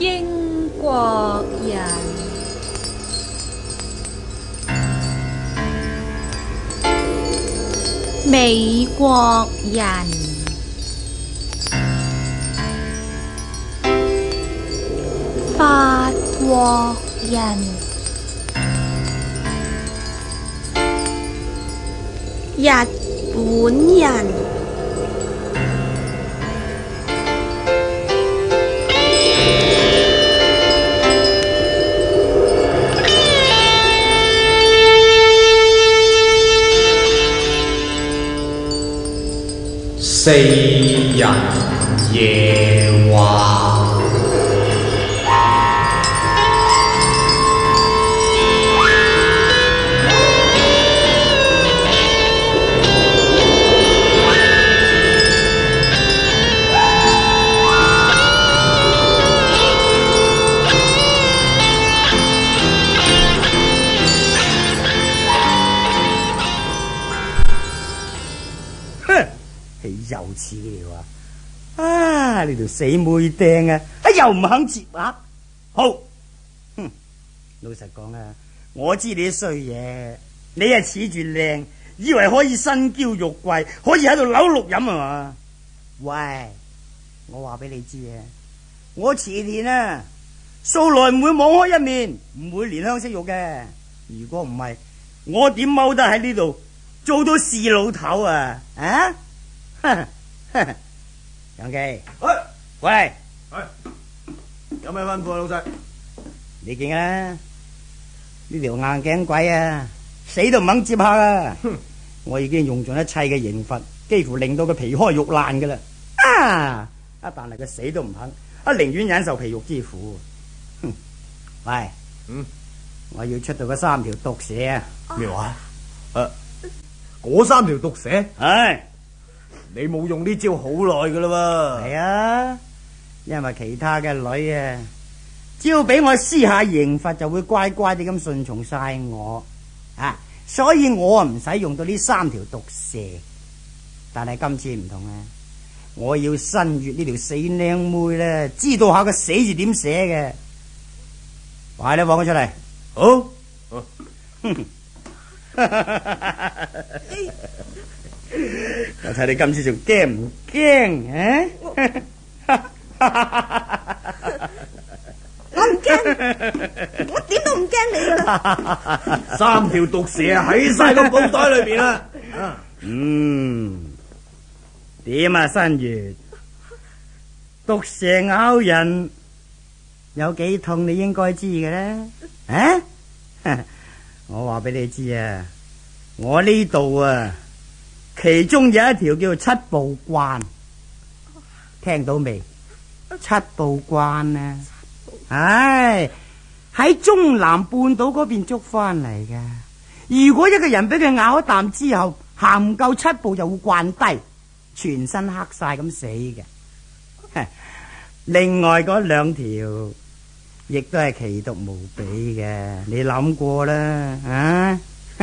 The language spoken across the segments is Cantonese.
英國人，美國人，法國人，日本人。 四人夜話。 又似了啊！你條死妹釘啊！又唔肯接話。好，老實講啊，我知你啲衰嘢，你係恃住靚，以為可以身嬌肉貴，可以喺度扭六飲啊嘛？喂，我話俾你知啊，我慈田啊，素來唔會網開一面，唔會憐香惜玉嘅。如果唔係，我點踎得喺呢度做到事老頭啊？啊！楊記，喂， 有咩吩咐啊，老細？ 你見啊，呢條硬頸鬼啊，死都唔肯接下啊！我已經用盡一切嘅刑罰，幾乎令到佢皮開肉爛噶啦。但係佢死都唔肯，寧願忍受皮肉之苦。喂，我要出到嗰3條毒蛇啊！ 咩話？嗰3條毒蛇？ 唉。 你冇用呢招好耐噶啦喎。 係啊，因為其他嘅女啊，只要俾我施下刑罰，就會乖乖地咁順從晒我啊，所以我啊唔使用到呢3條毒蛇。但係今次唔同啊，我要新月呢條死靚妹咧，知道下個死字點寫嘅。快啲放佢出嚟。好。我睇你今次仲驚唔驚？ 我唔驚，我點都唔驚你噶啦。 3條毒蛇喺晒個布袋裏邊啦。 點啊，新月？毒蛇咬人有幾痛？你應該知嘅咧。我話俾你知啊，我呢度啊。其中有一條叫7步關，聽到未？7步關啊，唉，喺中南半島嗰邊捉翻嚟嘅。如果一個人俾佢咬一啖之後，行唔夠7步就會慣低，全身黑晒咁死嘅。另外嗰2條亦都係奇毒無比嘅，你諗過啦啊？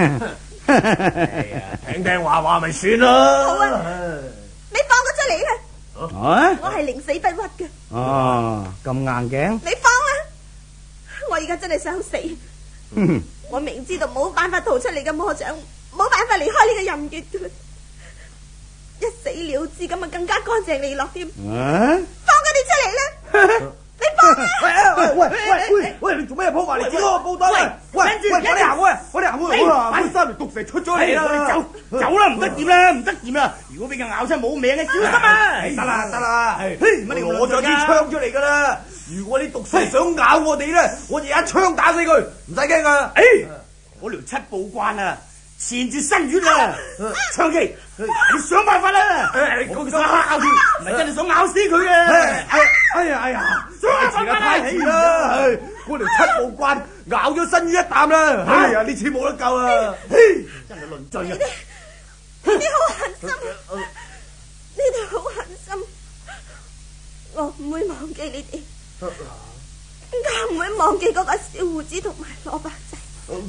聽聽話咪算咯。 好啊，你放我出嚟啦。我係寧死不屈嘅。 咁硬頸？ 你放啦！我而家真係想死。我明知道冇辦法逃出嚟嘅魔掌，冇辦法離開呢個任月嘅，一死了之咁啊，更加乾淨利落添。放佢哋出嚟啦！你放啊！ 喂，你做咩破壞嚟？剪開個布袋！喂，我哋行開，我哋行開！嗰3條毒蛇出咗嚟啦！ 我哋走啦，唔得掂啦，唔得掂啦！如果俾佢咬親冇命嘅，小心啊！ 得啦，乜你攞咗支槍出嚟噶啦！如果啲毒蛇想咬我哋咧，我哋一槍打死佢，唔使驚啊！ 嗰條7步關啊，纏住新月啦！長期，你想辦法啦！我想咬住，唔係真係想咬死佢嘅。 哎呀！太遲啦！嗰條7步關咬咗新月一啖啦！哎呀，呢次冇得救啦！ 真係論盡啊！ 你哋好狠心，你哋好狠心，我唔會忘記你哋，更加唔會忘記嗰個小胡子同埋蘿蔔仔。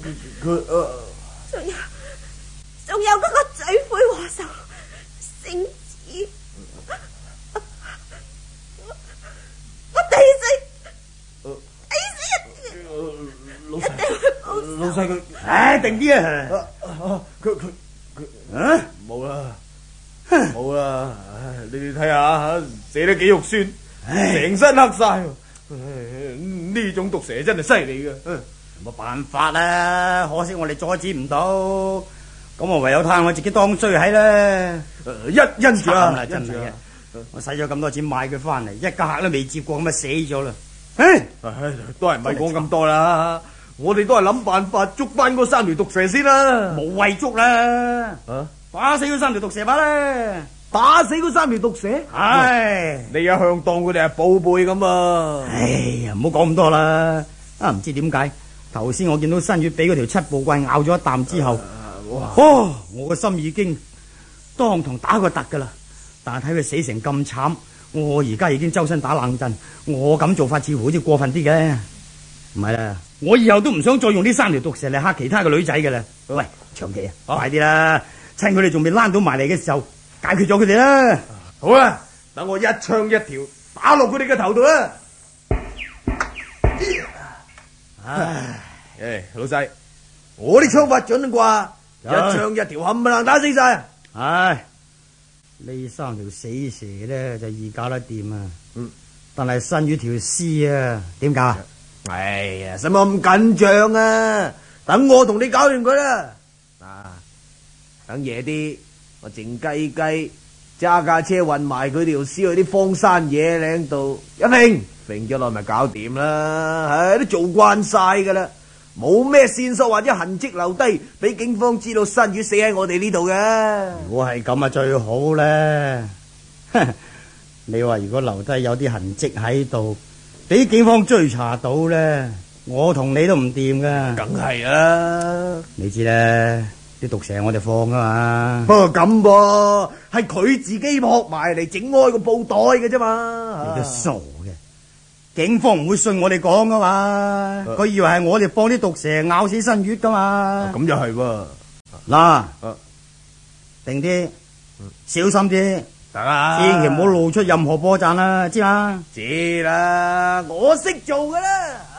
仲有嗰個罪魁禍首星子，我第一世定啲啊！ 佢冇啦，冇啦！你哋睇下，寫得幾肉酸，成身黑晒。呢種毒蛇真係犀利嘅。 冇辦法啦，可惜我哋阻止唔到，咁我唯有睇我自己當衰喺啦。 因住啊， 真係嘅，我使咗咁多錢買佢翻嚟，一個客都未接過，咁啊死咗啦！ 都係唔係講咁多啦，我哋都係諗辦法捉翻嗰3條毒蛇先啦。 冇謂捉啦，打死嗰3條毒蛇吧啦！ 打死嗰3條毒蛇？ 唉， 你一向當佢哋係寶貝咁啊！ 哎呀，唔好講咁多啦。啊，唔知點解頭先我見到新月俾嗰條七步怪咬咗一啖之後，我個心已經當堂打個突噶啦。但係睇佢死成咁慘，我而家已經周身打冷震，我咁做法似乎好似過分啲嘅。唔係啦，我以後都唔想再用呢3條毒蛇嚟嚇其他嘅女仔噶啦。喂，長期啊，快啲啦，趁佢哋仲未躝到埋嚟嘅時候，解決咗佢哋啦。 好啊，等我一槍一條打落佢哋嘅頭度啊！唉，老細，我啲槍法準啩，一槍一條冚唪唥打死晒。 唉，呢3條死蛇咧就易搞得掂啊。但係新魚條屍啊，點搞啊？ 哎呀，使乜咁緊張啊？等我同你搞掂佢啦。等夜啲，我靜雞雞揸架車運埋佢條屍去啲荒山野嶺度，一揈咗落咪搞掂啦。唉，都做慣晒噶啦，冇咩線索或者痕跡留低，俾警方知道新魚死喺我哋呢度嘅。 如果係咁啊，最好咧。你話如果留低有啲痕跡喺度，俾警方追查到咧，我同你都唔掂噶。 梗係啦， 你知啦，啲毒蛇我哋放噶嘛。 不過咁噃，係佢自己撲埋嚟整開個布袋嘅啫嘛。 你都傻嘅，警方唔會信我哋講噶嘛。佢以為係我哋放啲毒蛇咬死新月噶嘛。 咁又係喎。 嗱，定啲，小心啲。 得啦， 千祈唔好露出任何破綻啦，知嘛？ 知啦，我識做噶啦。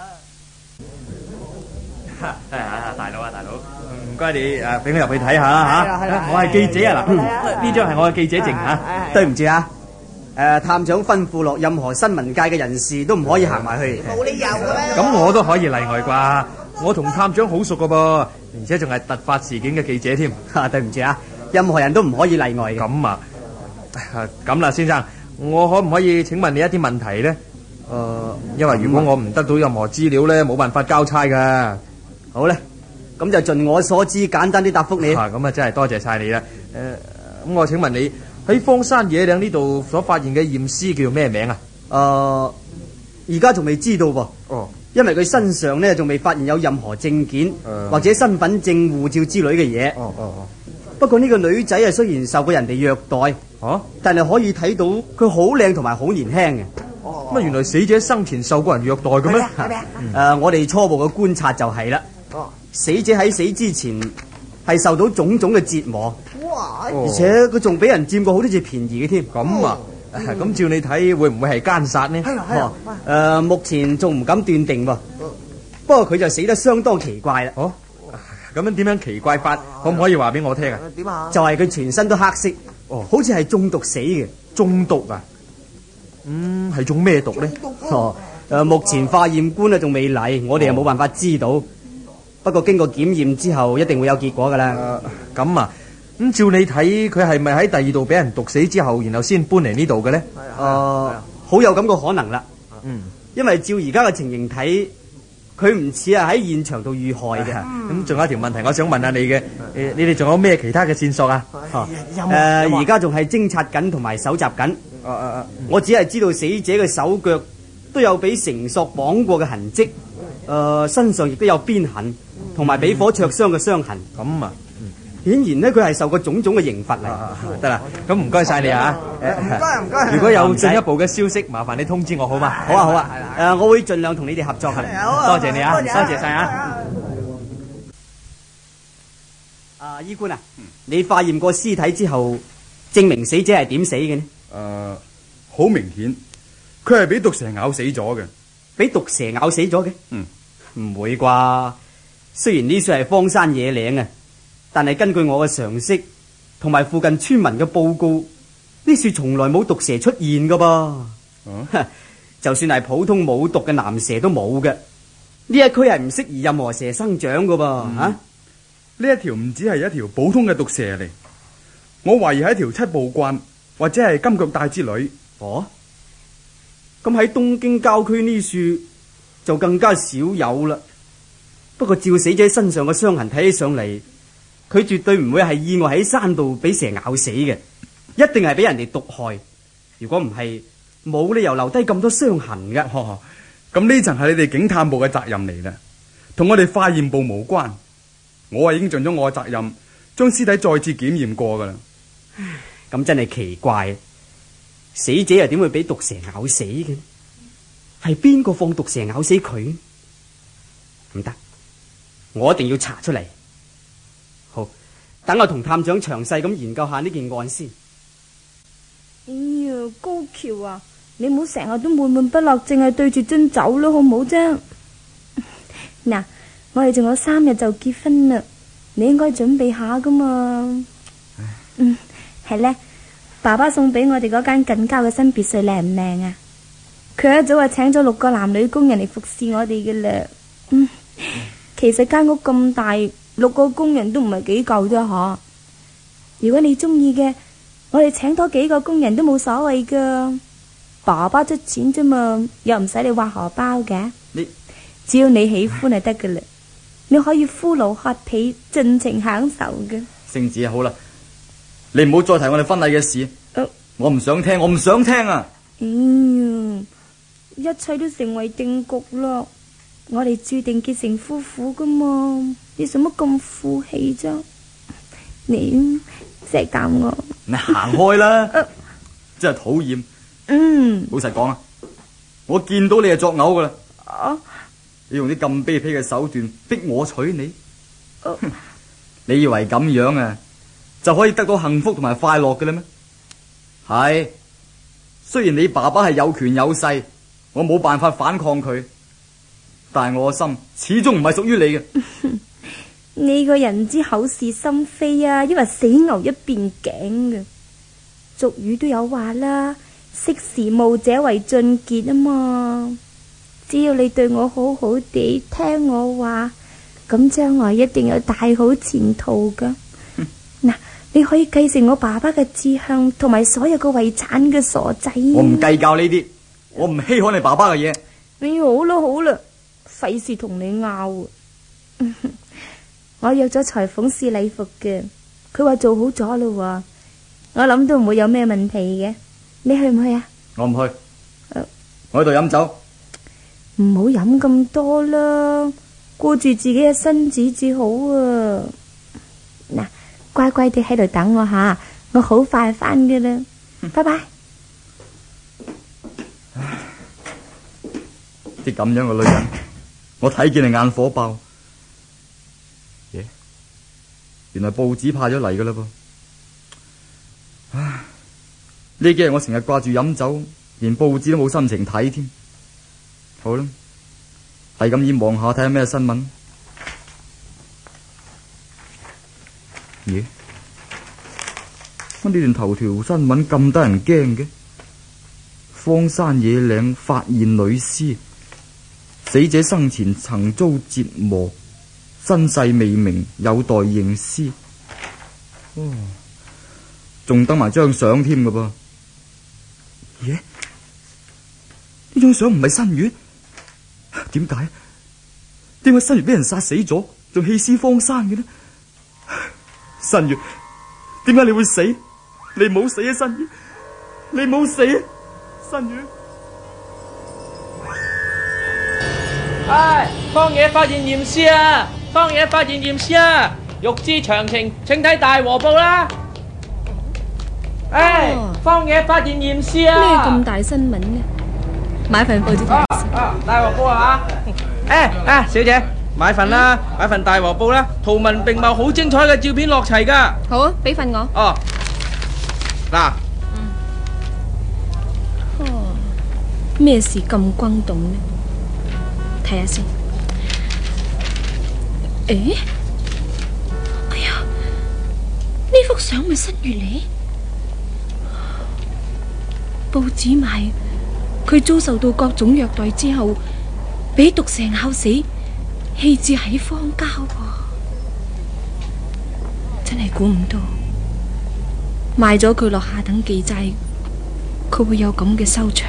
大佬，唔該你俾我入去睇下吓。我係記者啊，嗱，呢張係我嘅記者證吓。 對唔住啊，探長吩咐落，任何新聞界嘅人士都唔可以行埋去。 冇理由嘅咩？ 咁我都可以例外啩？我同探長好熟噶噃，而且仲係突發事件嘅記者添。 對唔住啊，任何人都唔可以例外嘅。 咁啊，咁啦，先生，我可唔可以請問你一啲問題咧？因為如果我唔得到任何資料咧，冇辦法交差噶。 好咧，咁就盡我所知，簡單啲答覆你。 咁啊，真係多謝晒你啦。咁我請問你喺荒山野嶺呢度所發現嘅驗屍叫咩名啊？ 而家仲未知道噃。因為佢身上咧仲未發現有任何證件，或者身份證、護照之類嘅嘢。不過呢個女仔啊，雖然受過人哋虐待，但係可以睇到佢好靚同埋好年輕嘅。 乜原來死者生前受過人虐待嘅咩？ 我哋初步嘅觀察就係啦。死者喺死之前係受到種種嘅折磨，而且佢仲俾人佔過好多次便宜嘅添。 咁啊，咁照你睇會唔會係奸殺呢？ 目前仲唔敢斷定喎。不過佢就死得相當奇怪啦。 咁樣點樣奇怪法？可唔可以話俾我聽啊？ 點啊？ 就係佢全身都黑色，好似係中毒死嘅。 中毒啊？係中咩毒呢？ 目前化驗官啊仲未嚟，我哋又冇辦法知道。不過經過檢驗之後，一定會有結果噶啦。 咁啊，咁照你睇，佢係咪喺第二度俾人毒死之後，然後先搬嚟呢度嘅呢？ 好有咁個可能啦。因為照而家嘅情形睇，佢唔似係喺現場度遇害嘅。 咁仲有一條問題，我想問下你嘅，你哋仲有咩其他嘅線索啊？ 而家仲係偵察緊同埋搜集緊。我只係知道死者嘅手腳都有俾繩索綁過嘅痕跡，身上亦都有鞭痕，同埋俾火灼傷嘅傷痕。 咁啊， 顯然呢，佢係受過種種嘅刑罰嚟。 得啦，咁唔該晒你啊！ 唔該。 如果有進一步嘅消息，麻煩你通知我好嘛？ 好啊，我會盡量同你哋合作嘅。 多謝你啊，多謝晒啊！ 醫官啊，你化驗過屍體之後，證明死者係點死嘅呢？ 好明顯，佢係俾毒蛇咬死咗嘅。 俾毒蛇咬死咗嘅？唔會啩？ 雖然呢處係荒山野嶺啊，但係根據我嘅常識同埋附近村民嘅報告，呢處從來冇毒蛇出現噶噃。就算係普通冇毒嘅南蛇都冇嘅。呢一區係唔適宜任何蛇生長噶噃。 呢一條唔只係一條普通嘅毒蛇嚟，我懷疑係一條七步慣或者係金腳帶之類。 哦，咁喺東京郊區呢處就更加少有啦。不過照死者身上嘅傷痕睇起上嚟，佢絕對唔會係意外喺山度俾蛇咬死嘅，一定係俾人哋毒害。如果唔係，冇理由留低咁多傷痕嘅。 咁呢層係你哋警探部嘅責任嚟啦，同我哋化驗部無關。我已經盡咗我嘅責任，將屍體再次檢驗過噶啦。 咁真係奇怪，死者又點會俾毒蛇咬死嘅？係邊個放毒蛇咬死佢？唔得，我一定要查出嚟。好，等我同探長詳細咁研究下呢件案先。 哎呀，高橋啊，你唔好成日都悶悶不樂，淨係對住樽酒咯，好唔好啫？嗱，我哋仲有3日就結婚啦，你應該準備下噶嘛。係呢，爸爸送俾我哋嗰間近郊嘅新別墅靚唔靚啊？佢一早就請咗6個男女工人嚟服侍我哋嘅啦。其實間屋咁大，6個工人都唔係幾夠啫嗬。如果你中意嘅，我哋請多幾個工人都冇所謂噶。爸爸出錢啫嘛，又唔使你挖荷包嘅。只要你喜歡就得噶啦，你可以呼爐喝被，盡情享受嘅。 聖子好啦，你唔好再提我哋婚禮嘅事。我唔想聽，我唔想聽啊！ 一切都成為定局咯，我哋注定結成夫婦噶嘛，你做乜咁負氣啫？你錫啖我， 你行開啦！真係討厭。老實講啊，我見到你就作嘔噶啦。你用啲咁卑鄙嘅手段逼我娶你，你以為咁樣啊就可以得到幸福同埋快樂嘅啦咩？係，雖然你爸爸係有權有勢，我冇辦法反抗佢，但係我嘅心始終唔係屬於你嘅。 你個人唔知口是心非啊，因為死牛一邊頸嘅。俗語都有話啦，識時務者為俊傑啊嘛。只要你對我好好地，聽我話，咁將來一定有大好前途噶。嗱，你可以繼承我爸爸嘅志向同埋所有嘅遺產嘅傻仔。 我唔計較呢啲，我唔稀罕你爸爸嘅嘢。 你好啦好啦，費事同你拗。我約咗裁縫試禮服嘅，佢話做好咗啦，我諗都唔會有咩問題嘅。你去唔去啊？ 我唔去，我喺度飲酒。 唔好飲咁多啦，顧住自己嘅身子至好啊！嗱，乖乖地喺度等我下，我好快翻嘅啦，拜拜。 啲咁樣嘅女人，我睇見你眼火爆。原來報紙派咗嚟噶啦噃。唉，呢幾日我成日掛住飲酒，連報紙都冇心情睇添。好啦，係咁意望下睇下咩新聞。咦？乜呢段頭條新聞咁得人驚嘅？荒山野嶺發現女屍，死者生前曾遭折磨，身世未明，有待認屍。仲登埋張相添㗎噃。咦？呢張相唔係新月？點解新月俾人殺死咗，仲棄屍荒山嘅呢？新月，點解你會死？你冇死啊，新月！你冇死啊，新月！ 荒野發現驗屍啊！荒野發現驗屍啊！欲知詳情，請睇大和報啦！荒野發現驗屍啊！ 咩咁大新聞呢？買份報紙睇下先。 大和報啊吓！小姐買份啦，買份大和報啦，圖文並茂，好精彩嘅照片落齊噶。 好啊，俾份我。 嗱。 咩事咁轟動呢？睇下先。 誒，哎呀，呢幅相咪新月嚟？報紙賣佢遭受到各種虐待之後，俾毒蛇咬死，棄置喺荒郊喎。真係估唔到，賣咗佢落下等記債，佢會有咁嘅收場。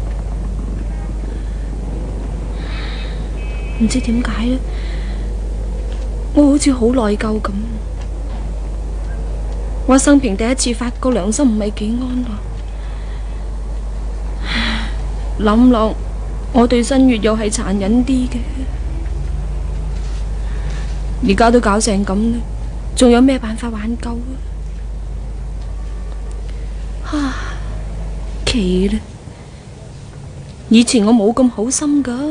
唔知點解呢，我好似好內疚咁。我生平第一次發覺良心唔係幾安樂。諗落，我對新月又係殘忍啲嘅。而家都搞成咁啦，仲有咩辦法挽救啊？奇啦！以前我冇咁好心噶，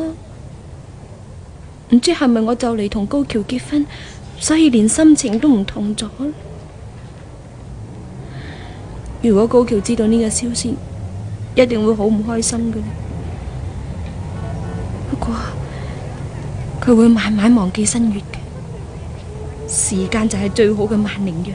唔知係咪我就嚟同高橋結婚，所以連心情都唔同咗。如果高橋知道呢個消息，一定會好唔開心嘅。不過佢會慢慢忘記新月嘅，時間就係最好嘅萬靈藥。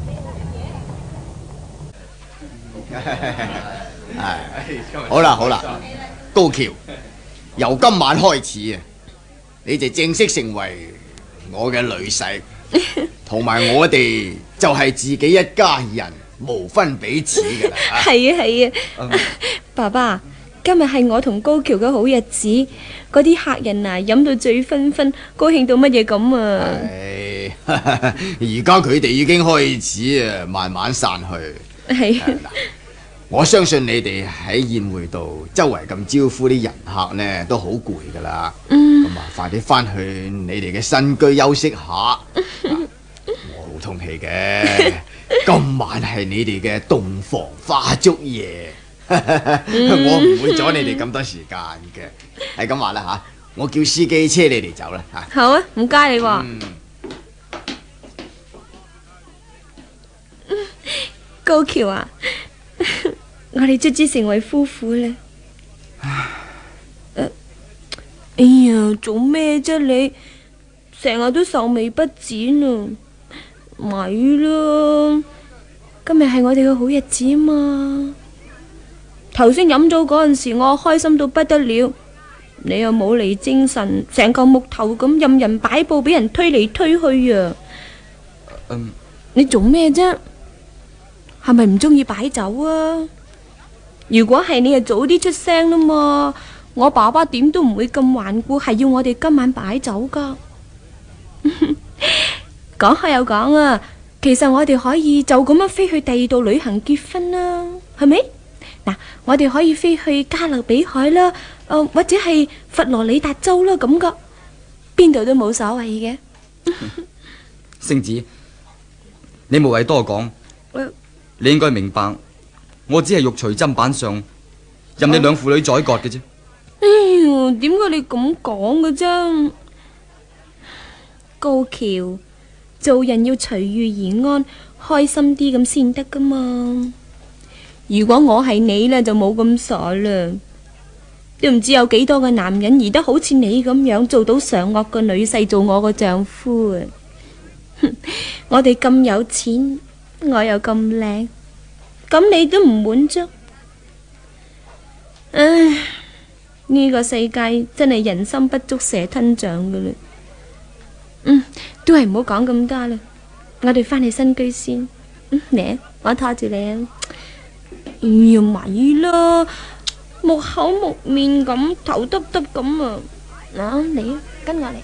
好啦好啦，高橋，由今晚開始啊，你就正式成為我嘅女婿，同埋我哋就係自己一家人，無分彼此噶啦。 係啊係啊，爸爸，今日係我同高橋嘅好日子，嗰啲客人啊飲到醉醺醺，高興到乜嘢咁啊！ 而家佢哋已經開始啊，慢慢散去。 係。 我相信你哋喺宴會度周圍咁招呼啲人客呢，都好攰噶啦。咁啊，快啲翻去你哋嘅新居休息下。我好通氣嘅，今晚係你哋嘅洞房花燭夜，我唔會阻你哋咁多時間嘅。係咁話啦吓，我叫司機車你哋走啦吓。 好啊，唔該你喎。高橋啊！我哋卒之成為夫婦啦！哎呀，做咩啫你？成日都愁眉不展啊！咪咯，今日係我哋嘅好日子啊嘛！頭先飲咗嗰陣時，我開心到不得了，你又冇嚟精神，成嚿木頭咁任人擺布，俾人推嚟推去啊！你做咩啫？係咪唔中意擺酒啊？如果係你就早啲出聲啦嘛，我爸爸點都唔會咁頑固，係要我哋今晚擺酒噶。講開又講啊，其實我哋可以就咁樣飛去第二度旅行結婚啦，係咪？嗱，我哋可以飛去加勒比海啦，或者係佛羅里達州啦，咁噶，邊度都冇所謂嘅。 星子，你無謂多講，你應該明白。我只係肉隨砧板上，任你兩父女宰割嘅啫。 哎呀，點解你咁講嘅啫？高橋，做人要隨遇而安，開心啲咁先得噶嘛。如果我係你呢，就冇咁傻啦。都唔知有幾多個男人而得好似你咁樣做到上惡個女婿做我個丈夫啊！我哋咁有錢，我又咁靚。咁你都唔滿足？唉，呢個世界真係人心不足蛇吞象噶啦。都係唔好講咁多啦，我哋翻去新居先。嚟，我拖住你啊！哎呀，咪啦，木口木面咁，頭耷耷咁啊！嗱，嚟啊，跟我嚟。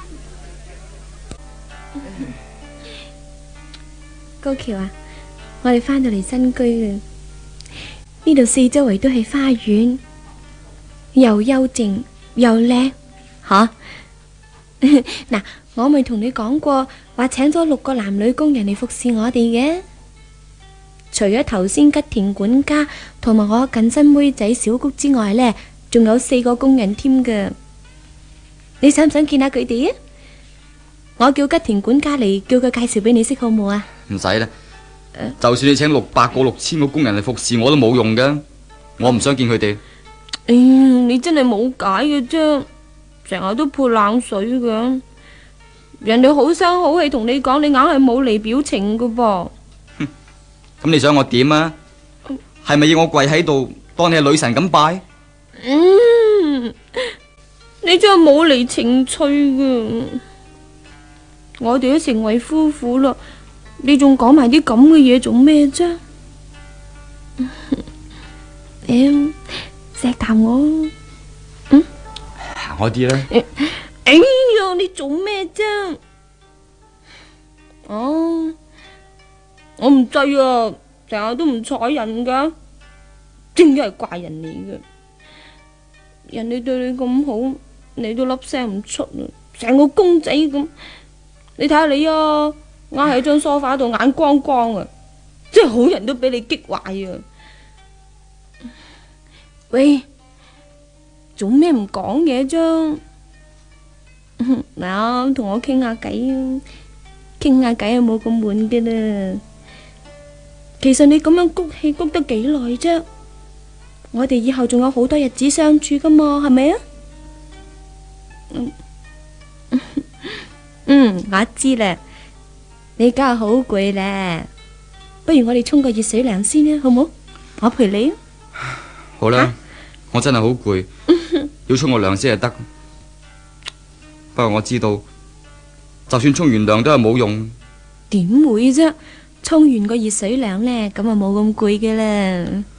高橋啊！我哋翻到嚟新居啦，呢度四周圍都係花園，又幽靜又靚，吓。嗱，我咪同你講過，話請咗6個男女工人嚟服侍我哋嘅。除咗頭先吉田管家同埋我近身妹仔小谷之外呢，仲有4個工人添噶。你想唔想見下佢哋啊？我叫吉田管家嚟，叫佢介紹俾你識好冇啊？ 唔使啦。就算你請600個、6000個工人嚟服侍我都冇用㗎，我唔想見佢哋。你真係冇解嘅啫，成日都潑冷水㗎。 人哋好聲好氣同你講，你硬係冇嚟表情噶噃。 咁你想我點啊？係咪要我跪喺度當你係女神咁拜？ 你真係冇嚟情趣噶。我哋都成為夫婦啦，你仲講埋啲咁嘅嘢做咩啫？錫啖我， 行開啲啦。 哎呀，你做咩啫？我唔制啊，成日都唔睬人噶，真係怪人嚟嘅。人哋對你咁好，你都粒聲唔出啊，成個公仔咁。你睇下你啊，挨喺張梳化度眼光光啊，真係好人都俾你激壞啊！喂，做咩唔講嘢啫？嗱，同我傾下偈啊，傾下偈又冇咁悶嘅啦。其實你咁樣谷氣谷得幾耐啫？我哋以後仲有好多日子相處噶嘛，係咪啊？我知啦，你梗係好攰咧，不如我哋沖個熱水涼先啦，好唔好？我陪你啊。 好啦，我真係好攰，要沖個涼先係得。不過我知道，就算沖完涼都係冇用。 點會啫？沖完個熱水涼呢，咁啊冇咁攰嘅啦。